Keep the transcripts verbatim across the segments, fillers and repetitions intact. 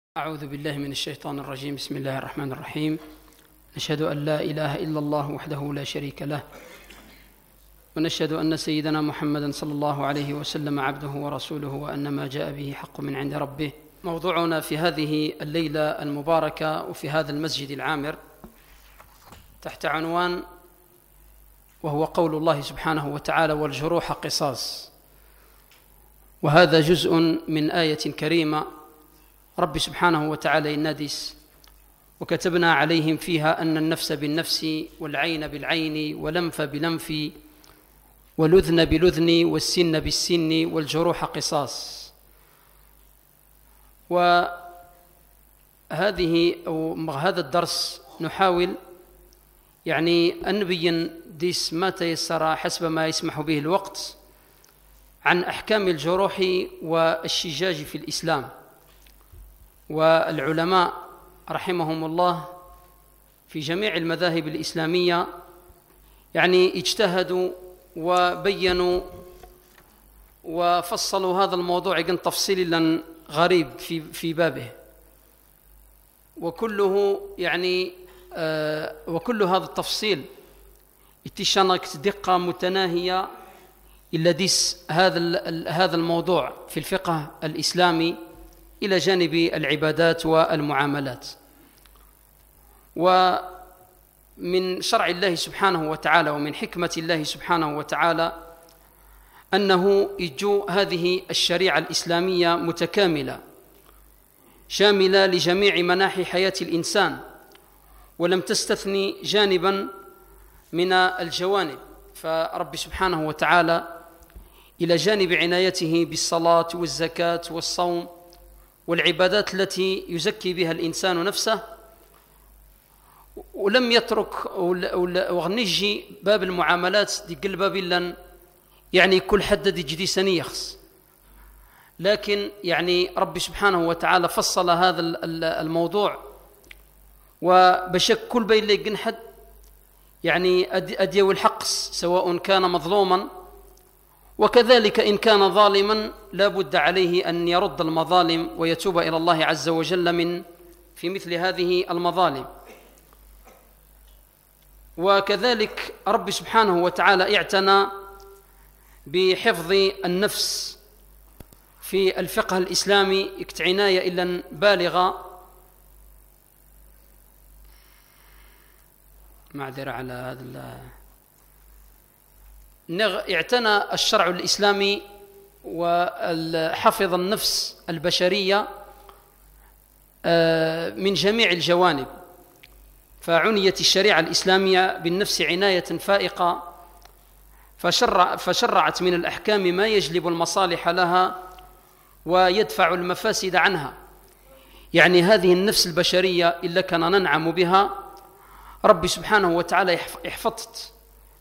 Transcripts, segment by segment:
أعوذ بالله من الشيطان الرجيم. بسم الله الرحمن الرحيم. نشهد أن لا إله إلا الله وحده لا شريك له، ونشهد أن سيدنا محمدا صلى الله عليه وسلم عبده ورسوله، وأن ما جاء به حق من عند ربه. موضوعنا في هذه الليلة المباركة وفي هذا المسجد العامر تحت عنوان وهو قول الله سبحانه وتعالى: والجروح قصاص. وهذا جزء من آية كريمة رب سبحانه وتعالى ينادس: وكتبنا عليهم فيها أن النفس بالنفس والعين بالعين والأنف بالأنف والأذن بالأذن والسن بالسن والجروح قصاص. وهذه أو هذا الدرس نحاول يعني أن نبين ديس ما تيسر حسب ما يسمح به الوقت عن أحكام الجروح والشجاج في الإسلام. والعلماء رحمهم الله في جميع المذاهب الإسلامية يعني اجتهدوا وبينوا وفصلوا هذا الموضوع تفصيلا غريب في في بابه، وكله يعني آه وكل هذا التفصيل اتشنكت دقة متناهية إلا ديس هذا هذا الموضوع في الفقه الإسلامي إلى جانب العبادات والمعاملات. ومن شرع الله سبحانه وتعالى ومن حكمة الله سبحانه وتعالى أنه يجو هذه الشريعة الإسلامية متكاملة شاملة لجميع مناحي حياة الإنسان، ولم تستثني جانبا من الجوانب. فرب سبحانه وتعالى إلى جانب عنايته بالصلاة والزكاة والصوم والعبادات التي يزكي بها الإنسان نفسه، ولم يترك وغنيجي باب المعاملات دي قلبا بلا يعني كل حد دي جدي سنيخص، لكن يعني رب سبحانه وتعالى فصل هذا الموضوع وبشك كل بين لي حد يعني أديو الحق سواء كان مظلوما، وكذلك إن كان ظالما لا بد عليه أن يرد المظالم ويتوب إلى الله عز وجل من في مثل هذه المظالم. وكذلك رب سبحانه وتعالى اعتنى بحفظ النفس في الفقه الإسلامي عناية إلا بالغة. معذرة على هذا. اعتنى الشرع الإسلامي وحفظ النفس البشرية من جميع الجوانب، فعنيت الشريعة الإسلامية بالنفس عناية فائقة، فشرع فشرعت من الأحكام ما يجلب المصالح لها ويدفع المفاسد عنها. يعني هذه النفس البشرية إلا كان ننعم بها رب سبحانه وتعالى يحفظت،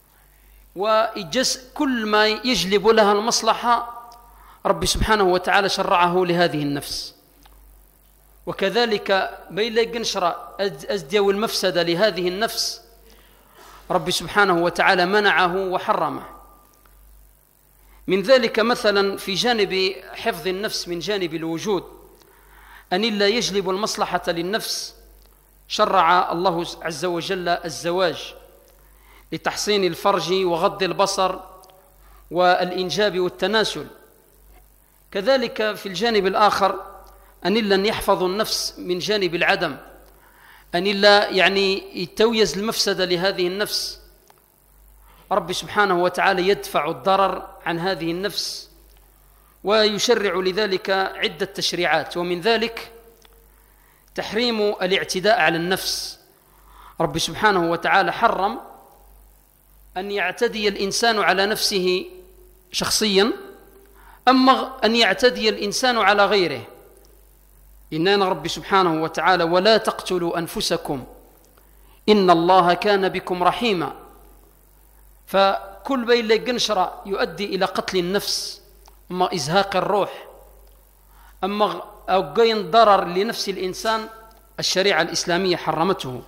ويجس كل ما يجلب لها المصلحة رب سبحانه وتعالى شرعه لهذه النفس. وكذلك بيلا ينشر أزديو المفسدة لهذه النفس رب سبحانه وتعالى منعه وحرمه. من ذلك مثلا في جانب حفظ النفس من جانب الوجود أن لا يجلب المصلحة للنفس شرع الله عز وجل الزواج لتحصين الفرج وغض البصر والإنجاب والتناسل. كذلك في الجانب الآخر أن لن يحفظ النفس من جانب العدم، أن لا يعني يتويز المفسدة لهذه النفس رب سبحانه وتعالى يدفع الضرر عن هذه النفس ويشرع لذلك عدة تشريعات. ومن ذلك تحريم الاعتداء على النفس. رب سبحانه وتعالى حرم أن يعتدي الإنسان على نفسه شخصيا، أما أن يعتدي الإنسان على غيره. إننا رب سبحانه وتعالى: ولا تقتلوا أنفسكم إن الله كان بكم رحيما. فكل بين لقنشرة يؤدي إلى قتل النفس، أما إزهاق الروح، أما أو قين ضرر لنفس الإنسان الشريعة الإسلامية حرمته.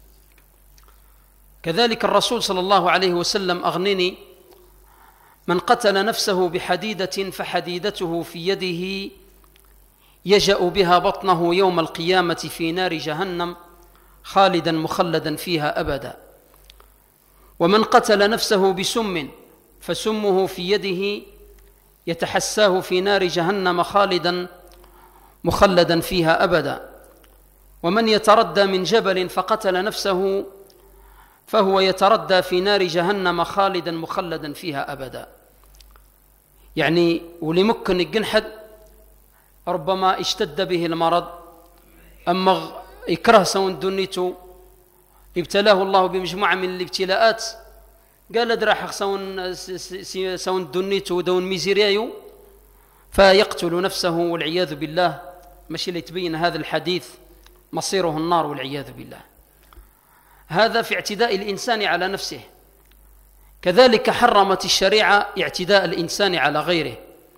كذلك الرسول صلى الله عليه وسلم أغنني: من قتل نفسه بحديدة فحديدته في يده يجأ بها بطنه يوم القيامة في نار جهنم خالدا مخلدا فيها أبدا. ومن قتل نفسه بسم فسمه في يده يتحساه في نار جهنم خالدا مخلدا فيها أبدا. ومن يتردى من جبل فقتل نفسه فهو يتردى في نار جهنم خالدا مخلدا فيها أبدا. يعني ولمكن الجنحد ربما اشتد به المرض، أما يكره سون دنيته ابتلاه الله بمجموعة من الابتلاءات، قال دراح سون سون دنيته دون ميزيريايو فيقتل نفسه والعياذ بالله. ماشي اللي تبين هذا الحديث مصيره النار والعياذ بالله. هذا في اعتداء الإنسان على نفسه. كذلك حرمت الشريعة اعتداء الإنسان على غيره.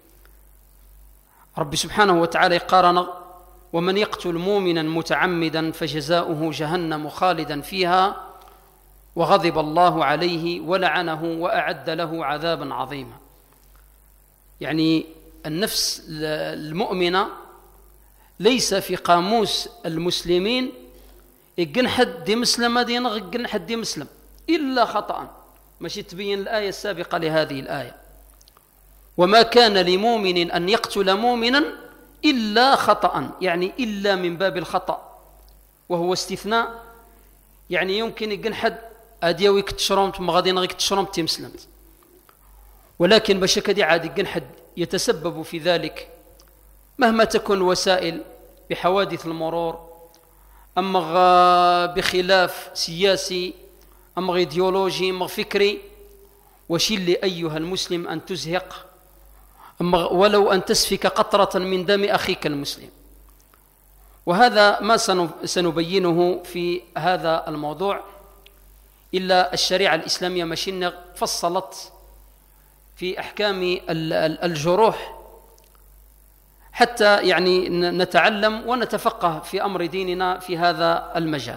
رب سبحانه وتعالى قارن: ومن يقتل مؤمنا متعمدا فجزاؤه جهنم خالدا فيها وغضب الله عليه ولعنه وأعد له عذابا عظيما. يعني النفس المؤمنة ليس في قاموس المسلمين الجنحد دي مسلم دينغ الجنحد دي مسلم إلا خطأ. ماشي تبين الآية السابقة لهذه الآية: وما كان لمؤمن أن يقتل مؤمنا إلا خطأ، يعني إلا من باب الخطأ، وهو استثناء. يعني يمكن الجنحد أديوي كتشرمت مغادي نغي كتشرمت مسلمت، ولكن بشكل عادي الجنحد يتسبب في ذلك مهما تكون وسائل بحوادث المرور، أما بخلاف سياسي، أما إيديولوجي، أما فكري. وشل أيها المسلم أن تزهق أما ولو أن تسفك قطرة من دم أخيك المسلم. وهذا ما سنبينه في هذا الموضوع. إلا الشريعة الإسلامية ماشي فصلت في أحكام الجروح حتى يعني نتعلم ونتفقه في أمر ديننا في هذا المجال.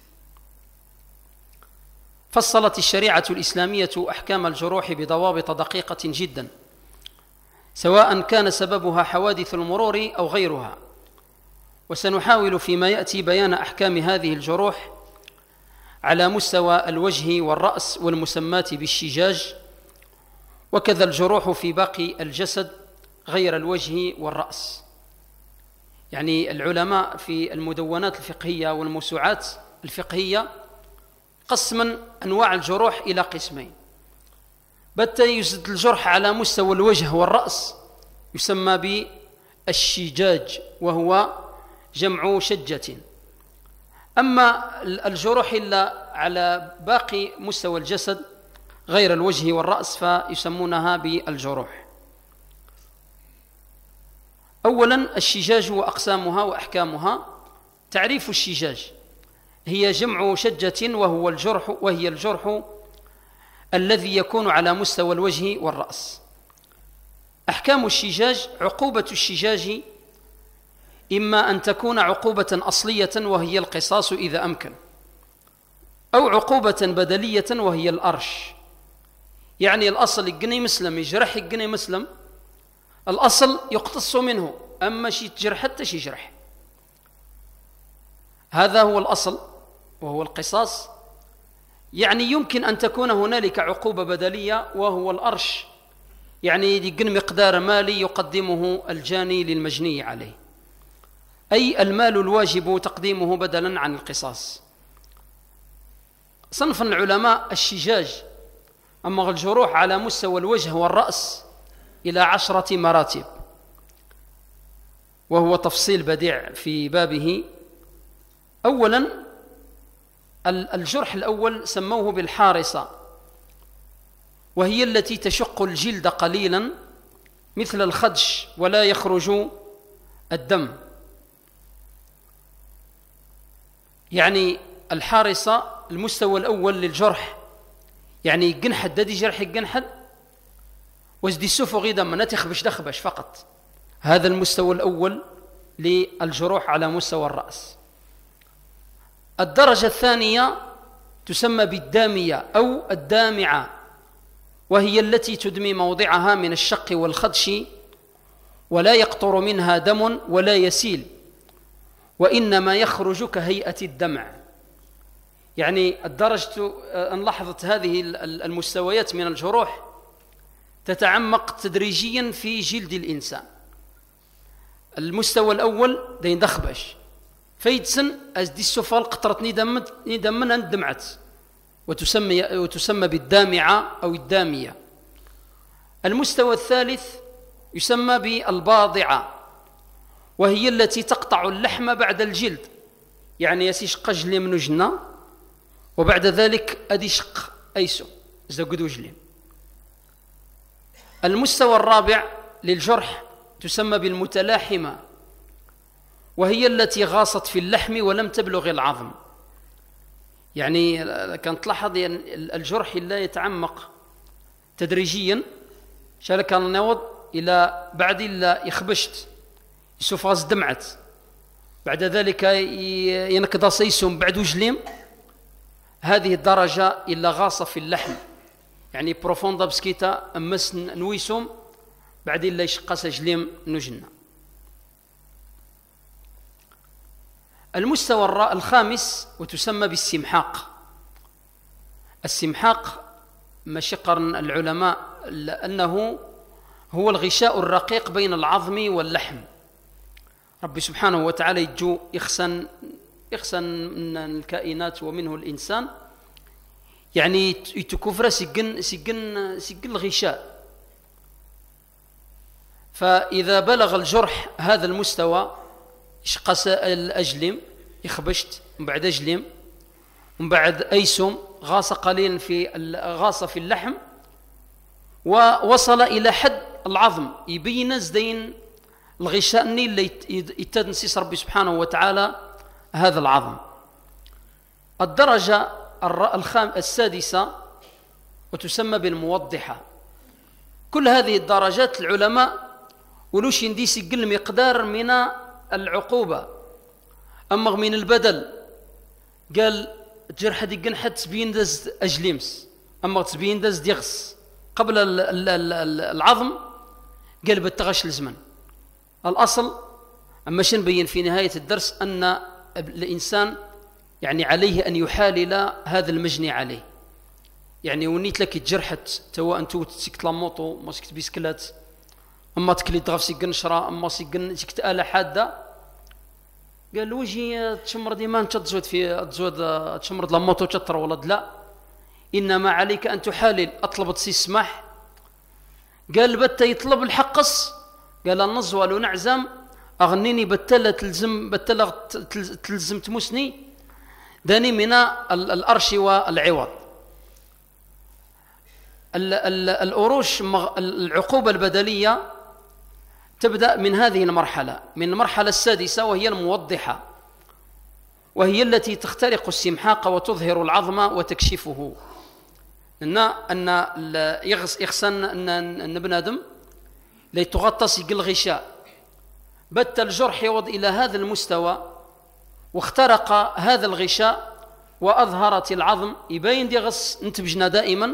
فصلت الشريعة الإسلامية أحكام الجروح بضوابط دقيقة جدا، سواء كان سببها حوادث المرور أو غيرها. وسنحاول فيما يأتي بيان أحكام هذه الجروح على مستوى الوجه والرأس والمسمات بالشجاج، وكذا الجروح في باقي الجسد غير الوجه والرأس. يعني العلماء في المدونات الفقهية والموسوعات الفقهية قسما أنواع الجروح إلى قسمين. بت يزد الجرح على مستوى الوجه والرأس يسمى بالشجاج، وهو جمع شجة. أما الجروح إلا على باقي مستوى الجسد غير الوجه والرأس فيسمونها بالجروح. أولا الشجاج وأقسامها وأحكامها. تعريف الشجاج: هي جمع شجة وهو الجرح وهي الجرح الذي يكون على مستوى الوجه والرأس. أحكام الشجاج: عقوبة الشجاج إما أن تكون عقوبة أصلية وهي القصاص إذا أمكن، أو عقوبة بدلية وهي الأرش. يعني الأصل الجني مسلم يجرح الجني مسلم، الأصل يقتص منه، أما شي تجرح حتى شي جرح. هذا هو الأصل وهو القصاص. يعني يمكن أن تكون هنالك عقوبة بدلية وهو الأرش، يعني يقن مقدار مالي يقدمه الجاني للمجني عليه، أي المال الواجب تقديمه بدلا عن القصاص. صنف العلماء الشجاج أما الجروح على مستوى الوجه والرأس إلى عشرة مراتب، وهو تفصيل بديع في بابه. أولا الجرح الأول سموه بالحارصة، وهي التي تشق الجلد قليلا مثل الخدش ولا يخرج الدم. يعني الحارصة المستوى الأول للجرح، يعني جنحد دادي جرح الجنحد وزدي السفو غيدا ما نتخبش دخبش فقط. هذا المستوى الأول للجروح على مستوى الرأس. الدرجة الثانية تسمى بالدامية أو الدامعة، وهي التي تدمي موضعها من الشق والخدش ولا يقطر منها دم ولا يسيل، وإنما يخرج كهيئة الدمع. يعني الدرجة أن لاحظت هذه المستويات من الجروح تتعمق تدريجيا في جلد الإنسان. المستوى الأول دين دخبش فيتسن أز دي السفال قطرت ندمنا اندمعت، وتسمى, وتسمى بالدامعة أو الدامية. المستوى الثالث يسمى بالباضعة، وهي التي تقطع اللحم بعد الجلد، يعني يسي شق جلي من جنة وبعد ذلك أدي شق أيسو زقدو جلي. المستوى الرابع للجرح تسمى بالمتلاحمة، وهي التي غاصت في اللحم ولم تبلغ العظم. يعني كانت تلاحظ الجرح لا يتعمق تدريجيا، شال كان نوض إلى بعد إلا يخبشت يسوفاز دمعت، بعد ذلك ينكض سيسوم بعد وجليم، هذه الدرجة إلا غاصة في اللحم، يعني بروفوندا بسكيتا أمس نويسوم بعد إلا يشقى سجليم نجنة. المستوى الخامس وتسمى بالسمحاق. السمحاق ما شقر العلماء لأنه هو الغشاء الرقيق بين العظم واللحم. ربي سبحانه وتعالى يجو يخسن يخسن من الكائنات ومنه الإنسان، يعني يتكفر سجن سجن سجن الغشاء. فإذا بلغ الجرح هذا المستوى يشقى الأجلم يخبشت، من بعد أجلم، من بعد أيسم غاص قليلا في غاص في اللحم، ووصل إلى حد العظم، يبين زدين الغشاء اللي يتنسيس ربي سبحانه وتعالى هذا العظم. الدرجة الخام السادسة وتسمى بالموضحة. كل هذه الدرجات العلماء ولوش ينديس يقل مقدار من العقوبة، أما من البدل قال جرح ديقن حد تبين دز أجليمس، أما تبين دز ديغس قبل العظم قال بالتغش الزمن. الأصل أما شن بين في نهاية الدرس أن الإنسان يعني عليه أن يحالل هذا المجني عليه. يعني ونيت لك تجرحت توا أنتو تسكت لاموطو ما سكت بيسكلات، أما تكلي تغف سيقن شرا، أما سيقن سكت آلة حادة، قال وجهي تشمر ديما انت تزود في تزود تشمر لاموطو تشطر ولد، لا، إنما عليك أن تحالل. أطلب تسي السماح، قال بتا يطلب الحقص، قال النزوة لو نعزم أغنيني بتلا تلزم بتلا تلزم تمسني داني من الأرش والعوض. الأروش العقوبة البدلية تبدأ من هذه المرحلة، من المرحلة السادسة، وهي الموضحة، وهي التي تخترق السمحاق وتظهر العظم وتكشفه. أن أن يغسن أن ابن آدم ليتغطس يقل غشاء، بت الجرح يوض إلى هذا المستوى واخترق هذا الغشاء وأظهرت العظم، يبين دي غص انتبجنا دائما.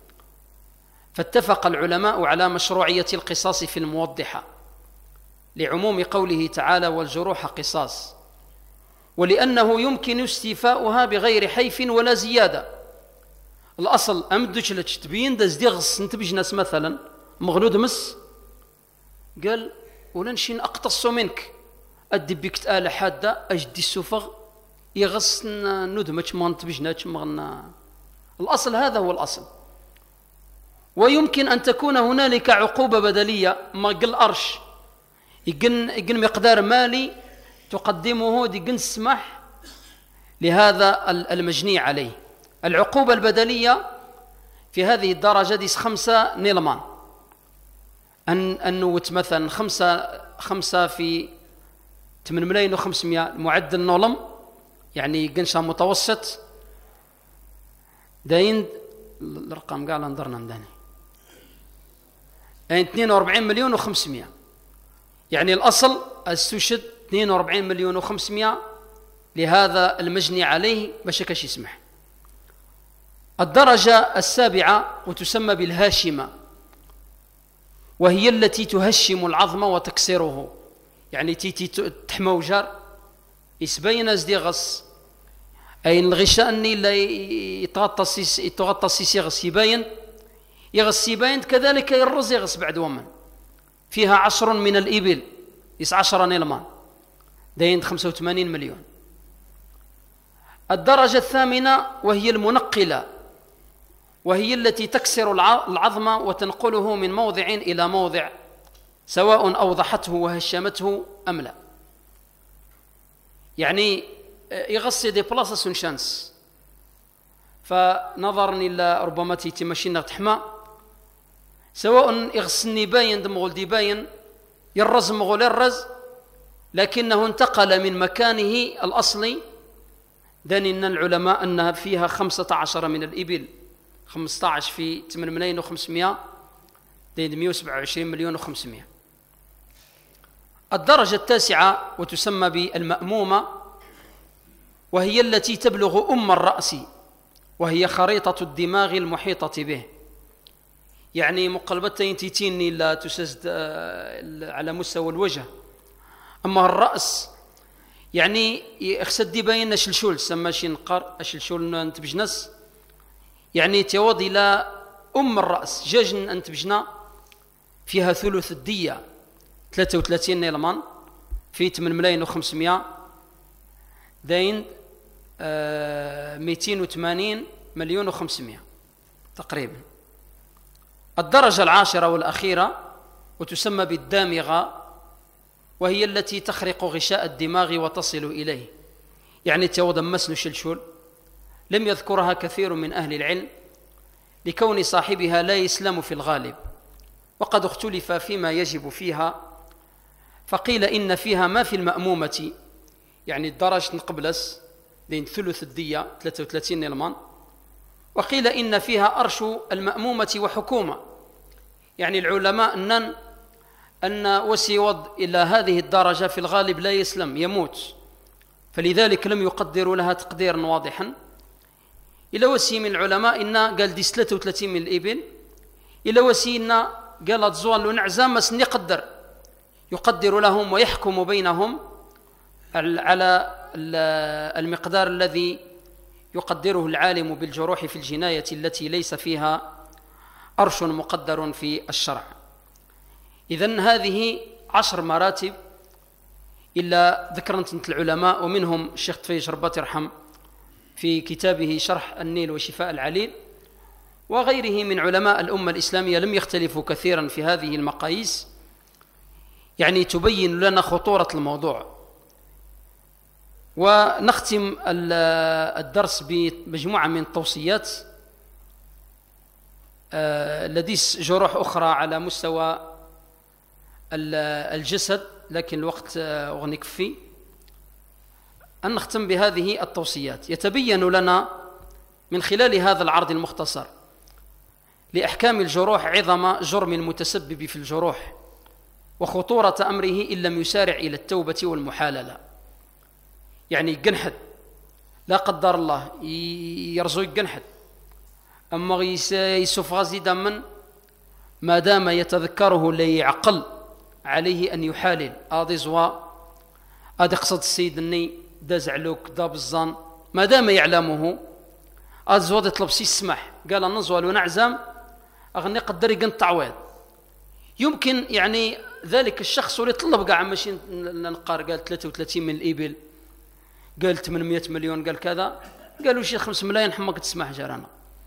فاتفق العلماء على مشروعية القصاص في الموضحة لعموم قوله تعالى والجروح قصاص، ولأنه يمكن استيفاؤها بغير حيف ولا زيادة. الأصل أمدوش لك تبين دز دي غص انتبجناس مثلا مغلود مس، قال ولنشين أقتص منك أدي بك تآلة حادة أجدي السفغ يغص ندمج ما انتبجناش مغنى. الأصل هذا هو الأصل. ويمكن أن تكون هنالك عقوبة بدلية، ما قل أرش يقن, يقن مقدار مالي تقدمه دي قن سمح لهذا المجني عليه. العقوبة البدلية في هذه الدرجة دي خمسة نيلمان، أن أنوت مثلا خمسة خمسة في ثمانية ملايين وخمسمائة معدل نولم، يعني قنشة متوسط داين الرقم قال انظرنا مداني يعني اثنين وأربعين مليون وخمسمائة، يعني الأصل استشهد اثنين وأربعين مليون وخمسمائة لهذا المجني عليه باش كاش يسمح. الدرجة السابعة وتسمى بالهاشمة، وهي التي تهشم العظم وتكسره، يعني تيتي تحمى وجار يسبين ازدي غص أي الغشاء أني لا يتغطى يغس يبين يغس يبين كذلك يرز يغس بعد ومن فيها عشر من الإبل يس عشرة نيلمان داين خمسة وثمانين مليون. الدرجة الثامنة وهي المنقلة، وهي التي تكسر العظم وتنقله من موضع إلى موضع سواء أوضحته وهشمته أم لا، يعني يغسي دي بلاصة سون شانس. فنظرا إلى ربما تيتمشينا تحمى سواء يغسني باين دمغول دي باين يرز مغول الرز، لكنه انتقل من مكانه الأصلي. داني العلماء أنها فيها خمسة عشر من الإبل، خمسة عشر في ثمانية ملايين وخمسمائة، دين مئة وسبعة وعشرين مليون وخمسمائة. الدرجة التاسعة وتسمى بالمأمومة، وهي التي تبلغ أم الرأس، وهي خريطة الدماغ المحيطة به، يعني مقلبتين تيتيني لا تسجد على مستوى الوجه. أما الرأس يعني يخسد يبين شلشول سما شي نقر شلشول نتبجنس، يعني تعود إلى أم الرأس جاج أنتبجنا فيها ثلث الدية ثلاثة وثلاثين نيلمان في ثمانية ملايين وخمسمائة، داين آه مئتين وثمانين مليون وخمسمائة تقريبا. الدرجة العاشرة والأخيرة وتسمى بالدامغة، وهي التي تخرق غشاء الدماغ وتصل إليه، يعني تعود مسن شلشول. لم يذكرها كثير من أهل العلم لكون صاحبها لا يسلم في الغالب، وقد اختلف فيما يجب فيها، فقيل إن فيها ما في المأمومة، يعني الدرجة نقبلس دين ثلث الدية ثلاثة وثلاثين نيلمان، وقيل إن فيها أرش المأمومة وحكومة، يعني العلماء أنن أن وسيوض إلى هذه الدرجة في الغالب لا يسلم يموت، فلذلك لم يقدروا لها تقديرا واضحا. إلى وسي من العلماء إن قال دي ثلاثة وثلاثين من الإبل، إلى وسي إن قالت زوال ونعزام مسن يقدر يقدر لهم ويحكم بينهم على المقدار الذي يقدره العالم بالجروح في الجناية التي ليس فيها أرش مقدر في الشرع. إذن هذه عشر مراتب إلا ذكرت العلماء، ومنهم الشيخ طفيش رباط يرحم في كتابه شرح النيل وشفاء العليل، وغيره من علماء الأمة الإسلامية لم يختلفوا كثيرا في هذه المقاييس، يعني تبين لنا خطورة الموضوع. ونختم الدرس بمجموعة من التوصيات. لديس جروح أخرى على مستوى الجسد لكن الوقت أغنكفي، أن نختم بهذه التوصيات. يتبين لنا من خلال هذا العرض المختصر لأحكام الجروح عظم جرم المتسبب في الجروح وخطورة أمره إن لم يسارع إلى التوبة والمحاللة. يعني جنحد لا قدر الله يرزو جنحد، أما يسوف غازي دمن ما دام يتذكره ليعقل عليه أن يحالل. آدي زوا آدي قصد السيد أني داز علوك داب الظن ما دام يعلمه، آدي زوا يطلب سي السمح قال نزوال ونعزم أغني قدر يقن التعويض. يمكن يعني ذلك الشخص اللي طلب قاع ماشي نقار قال ثلاثة وثلاثين من الإبل، قال ثمانمائة مليون، قال كذا، قالوا شي خمسة ملايين حماك تسمح جارانا.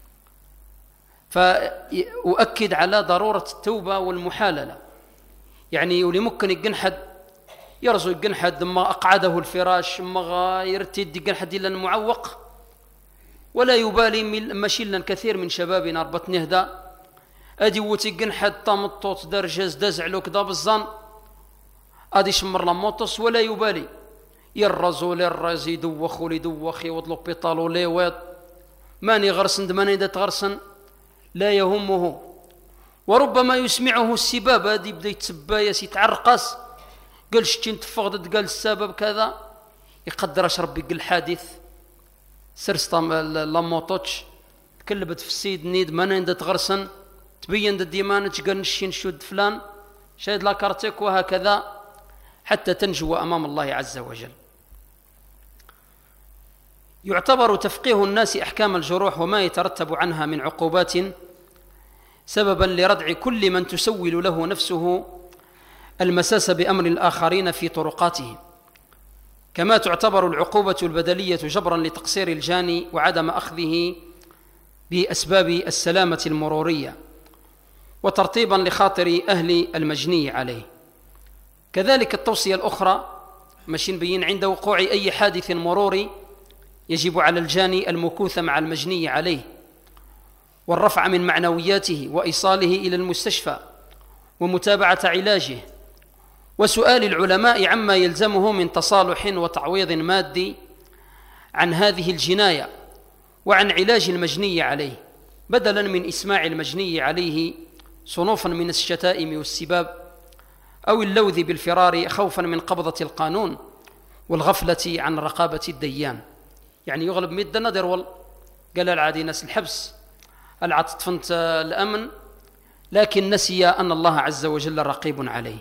فأؤكد على ضرورة التوبة والمحاللة. يعني ولي ممكن يقنحد يرزو يقنحد ما أقعده الفراش ما يرتد يقنحد إلا المعوق، ولا يبالي ماشي لنا كثير من شبابنا ربط نهدى أدي وتقنحد طامطوط درجز داز علوك داب الظن أدي شمر لموطس ولا يبالي يرزو للرز يدوخ وليدوخ يوضلو بيطالو ليويض ماني غرسن ماني دات غرسن لا يهمه. وربما يسمعه السباب هذه بدا يتسبايس يتعرقص قال شتي نتفقدت قال السبب كذا، يقدر اش ربي قال الحادث سرسطا لاموطوتش كلبت في السيد نيد ماني دات غرسن تبين ديمانج قال نشين شد فلان شاهد لا كارتك وهكذا حتى تنجو أمام الله عز وجل. يعتبر تفقيه الناس أحكام الجروح وما يترتب عنها من عقوبات سببا لردع كل من تسول له نفسه المساس بأمر الآخرين في طرقاتهم، كما تعتبر العقوبة البدلية جبرا لتقصير الجاني وعدم أخذه بأسباب السلامة المرورية وترطيبا لخاطر أهل المجني عليه. كذلك التوصية الأخرى ماشي نبين عند وقوع أي حادث مروري يجب على الجاني المكوث مع المجني عليه والرفع من معنوياته وإيصاله إلى المستشفى ومتابعة علاجه وسؤال العلماء عما يلزمه من تصالح وتعويض مادي عن هذه الجناية وعن علاج المجني عليه، بدلا من إسماع المجني عليه صنوفا من الشتائم والسباب أو اللوذ بالفرار خوفا من قبضة القانون والغفلة عن رقابة الديان. يعني يغلب ميد النظر وال قال العادي ناس الحبس العطت فنت الأمن، لكن نسي أن الله عز وجل رقيب عليه.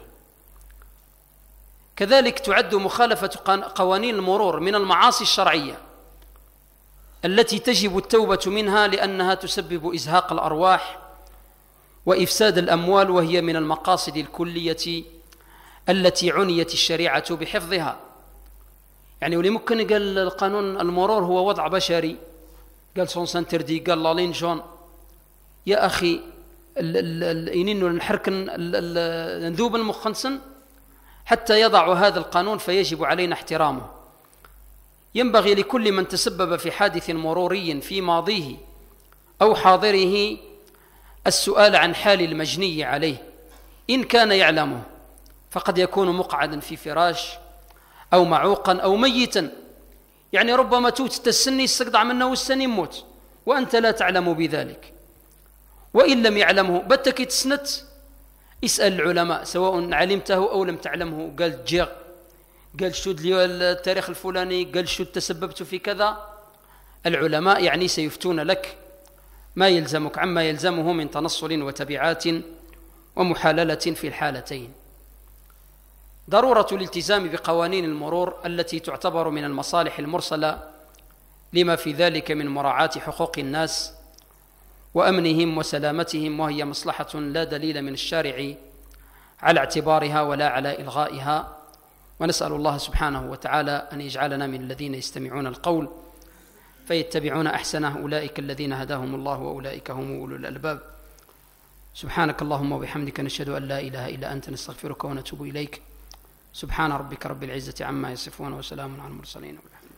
كذلك تعد مخالفة قوانين المرور من المعاصي الشرعية التي تجب التوبة منها لأنها تسبب إزهاق الأرواح وإفساد الأموال، وهي من المقاصد الكلية التي عنيت الشريعة بحفظها. يعني ولي ممكن قال القانون المرور هو وضع بشري، قال سون سانتردي، قال لالين جون، يا أخي إنينو نحركن نذوب المخنسن حتى يضع هذا القانون، فيجب علينا احترامه. ينبغي لكل من تسبب في حادث مروري في ماضيه أو حاضره السؤال عن حال المجني عليه إن كان يعلمه، فقد يكون مقعدا في فراش أو معوقا أو ميتا. يعني ربما توت تسني استقطع منه والسن يموت وأنت لا تعلم بذلك، وإن لم يعلمه بتك تسنت اسأل العلماء سواء علمته أو لم تعلمه. قال جيغ، قال شد لي التاريخ الفلاني، قال شد تسببت في كذا، العلماء يعني سيفتون لك ما يلزمك عما يلزمه من تنصل وتبعات ومحاللة في الحالتين. ضرورة الالتزام بقوانين المرور التي تعتبر من المصالح المرسلة لما في ذلك من مراعاة حقوق الناس وأمنهم وسلامتهم، وهي مصلحة لا دليل من الشارع على اعتبارها ولا على إلغائها. ونسأل الله سبحانه وتعالى أن يجعلنا من الذين يستمعون القول فيتبعون أحسنه، أولئك الذين هداهم الله وأولئك هم أولو الألباب. سبحانك اللهم وبحمدك، نشهد أن لا إله إلا أنت، نستغفرك ونتوب إليك. سبحان ربك رب العزة عما يصفون وسلام على المرسلين.